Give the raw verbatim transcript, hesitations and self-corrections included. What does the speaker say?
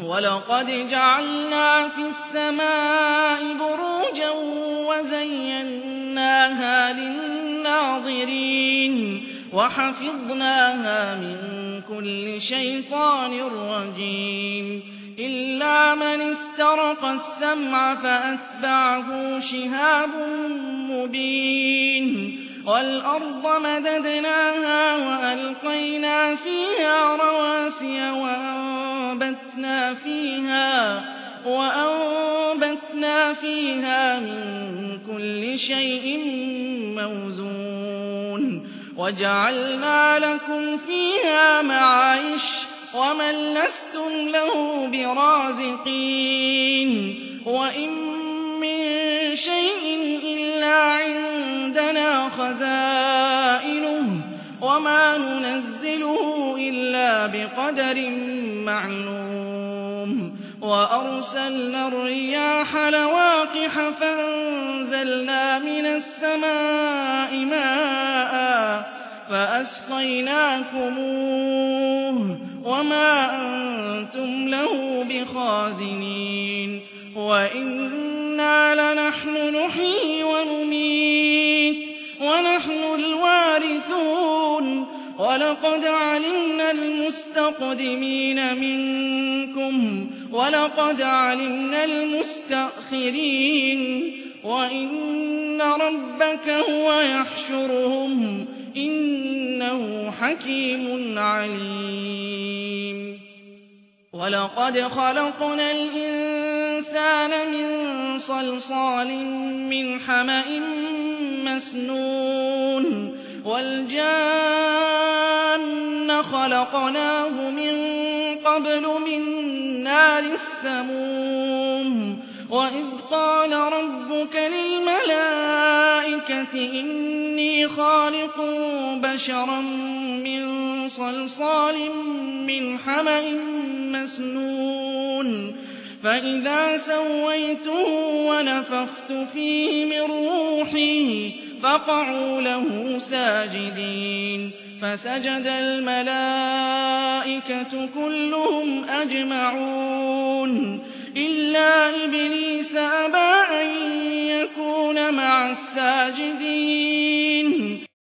وَلَقَدْ جَعَلْنَا فِي السَّمَاءِ بُرُوجًا وَزَيَّنَّاهَا لِلنَّاظِرِينَ وَحَفِظْنَاهَا مِن كُلِّ شَيْطَانٍ رَّجِيمٍ إِلَّا مَنِ اسْتَرَقَ السَّمْعَ فَأَتْبَعَهُ شِهَابٌ مُّبِينٌ وَالْأَرْضَ مَدَدْنَاهَا وَأَلْقَيْنَا فِيهَا رَوَاسِيَ وَأَنبَتْنَا فِيهَا وَأَنبَتْنَا فِيهَا مِن كُلِّ شَيْءٍ موزون وَجَعَلْنَا لَكُمْ فِيهَا مَعَايِشَ وَمَن لَّسْتُمْ لَهُ بِرَازِقِينَ وَإِن مِّن شَيْءٍ إِلَّا عِندَنَا خَزَائِنُهُ وَمَا نُنَزِّلُهُ إِلَّا بِقَدَرٍ مَّعْلُومٍ وَأَرْسَلْنَا الرِّيَاحَ لَوَاقِحَ فَأَنزَلْنَا مِنَ السَّمَاءِ مَاءً فَأَسْقَيْنَاكُمُوهُ وَمَا أَنتُمْ لَهُ بِخَازِنِينَ وَإِنَّا لَنَحْنُ نُحْيِي وَنُمِيتُ وَنَحْنُ الْوَارِثُونَ وَلَقَدْ عَلِمْنَا الْمُسْتَقْدِمِينَ مِنكُمْ وَلَقَدْ عَلِمْنَا الْمُسْتَأْخِرِينَ وَإِنَّ رَبَّكَ هُوَ يَحْشُرُهُمْ إِنَّهُ حَكِيمٌ عَلِيمٌ وَلَقَدْ خَلَقْنَا الْإِنسَانَ مِن صَلْصَالٍ مِّنْ حَمَإٍ مَّسْنُونٍ وَالْجَانَّ خَلَقْنَاهُ مِن قَبْلُ مِن نَّارِ السَّمُومِ وَإِذْ قَالَ رَبُّكَ لِلْمَلَائِكَةِ إِنِّي خَالِقٌ بَشَرًا مِّن صَلْصَالٍ مِّنْ حَمَإٍ مَّسْنُونٍ فَإِذَا سَوَّيْتُهُ وَنَفَخْتُ فِيهِ مِن رُّوحِي فَقَعُوا لَهُ سَاجِدِينَ فَسَجَدَ الْمَلَائِكَةُ كُلُّهُمْ أَجْمَعُونَ إِلَّا إِبْلِيسَ أَبَىٰ أَن يَكُونَ مَعَ السَّاجِدِينَ